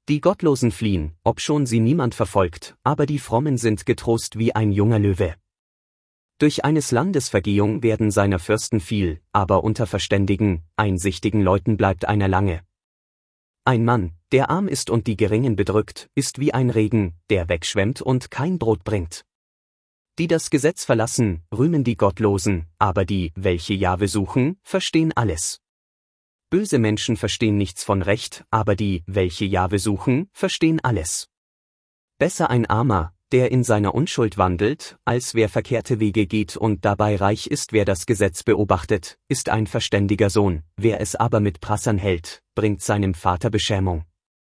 Die Gottlosen fliehen, obschon sie niemand verfolgt, aber die Frommen sind getrost wie ein junger Löwe. Durch eines Landes Vergehung werden seiner Fürsten viel, aber unter verständigen, einsichtigen Leuten bleibt einer lange. Ein Mann, der arm ist und die Geringen bedrückt, ist wie ein Regen, der wegschwemmt und kein Brot bringt. Die das Gesetz verlassen, rühmen die Gottlosen, aber die, welche Jahwe suchen, verstehen alles. Böse Menschen verstehen nichts von Recht, aber die, welche Jahwe suchen, verstehen alles. Besser ein Armer, der in seiner Unschuld wandelt, als wer verkehrte Wege geht und dabei reich ist. Wer das Gesetz beobachtet, ist ein verständiger Sohn, wer es aber mit Prassern hält, bringt seinem Vater Beschämung.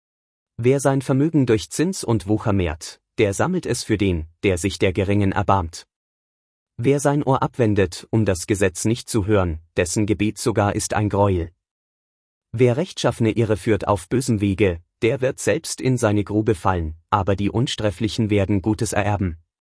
Wer sein Vermögen durch Zins und Wucher mehrt, der sammelt es für den, der sich der Geringen erbarmt. Wer sein Ohr abwendet, um das Gesetz nicht zu hören, dessen Gebet sogar ist ein Greuel. Wer Rechtschaffene irreführt auf bösem Wege, der wird selbst in seine Grube fallen, aber die Unsträflichen werden Gutes ererben.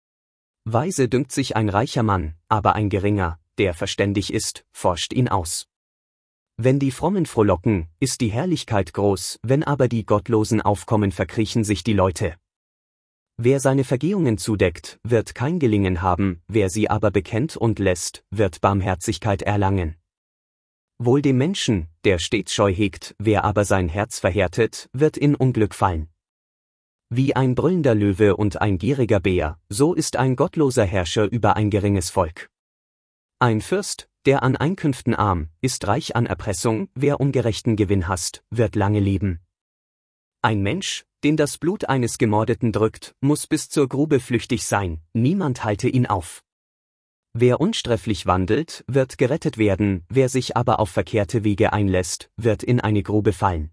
Weise dünkt sich ein reicher Mann, aber ein geringer, der verständig ist, forscht ihn aus. Wenn die Frommen frohlocken, ist die Herrlichkeit groß, wenn aber die Gottlosen aufkommen, verkriechen sich die Leute. Wer seine Vergehungen zudeckt, wird kein Gelingen haben, wer sie aber bekennt und lässt, wird Barmherzigkeit erlangen. Wohl dem Menschen, der stets Scheu hegt, wer aber sein Herz verhärtet, wird in Unglück fallen. Wie ein brüllender Löwe und ein gieriger Bär, so ist ein gottloser Herrscher über ein geringes Volk. Ein Fürst, der an Einkünften arm, ist reich an Erpressung, wer ungerechten Gewinn hasst, wird lange leben. Ein Mensch, den das Blut eines Gemordeten drückt, muss bis zur Grube flüchtig sein, niemand halte ihn auf. Wer unsträflich wandelt, wird gerettet werden, wer sich aber auf verkehrte Wege einlässt, wird in eine Grube fallen.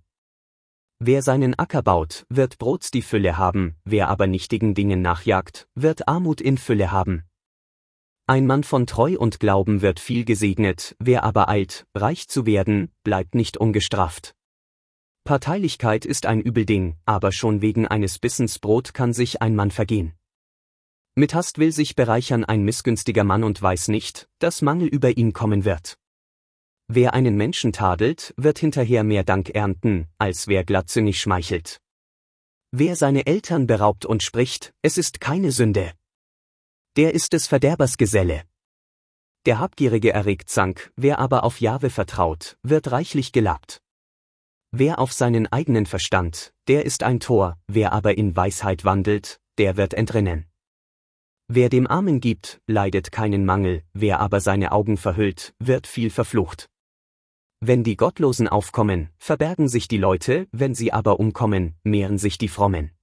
Wer seinen Acker baut, wird Brots die Fülle haben, wer aber nichtigen Dingen nachjagt, wird Armut in Fülle haben. Ein Mann von Treu und Glauben wird viel gesegnet, wer aber eilt, reich zu werden, bleibt nicht ungestraft. Parteilichkeit ist ein Übelding, aber schon wegen eines Bissens Brot kann sich ein Mann vergehen. Mit Hast will sich bereichern ein missgünstiger Mann und weiß nicht, dass Mangel über ihn kommen wird. Wer einen Menschen tadelt, wird hinterher mehr Dank ernten, als wer glattzüngig schmeichelt. Wer seine Eltern beraubt und spricht, es ist keine Sünde, der ist des Verderbers Geselle. Der Habgierige erregt Zank, wer aber auf Jahwe vertraut, wird reichlich gelabt. Wer auf seinen eigenen Verstand, der ist ein Tor, wer aber in Weisheit wandelt, der wird entrinnen. Wer dem Armen gibt, leidet keinen Mangel, wer aber seine Augen verhüllt, wird viel verflucht. Wenn die Gottlosen aufkommen, verbergen sich die Leute, wenn sie aber umkommen, mehren sich die Frommen.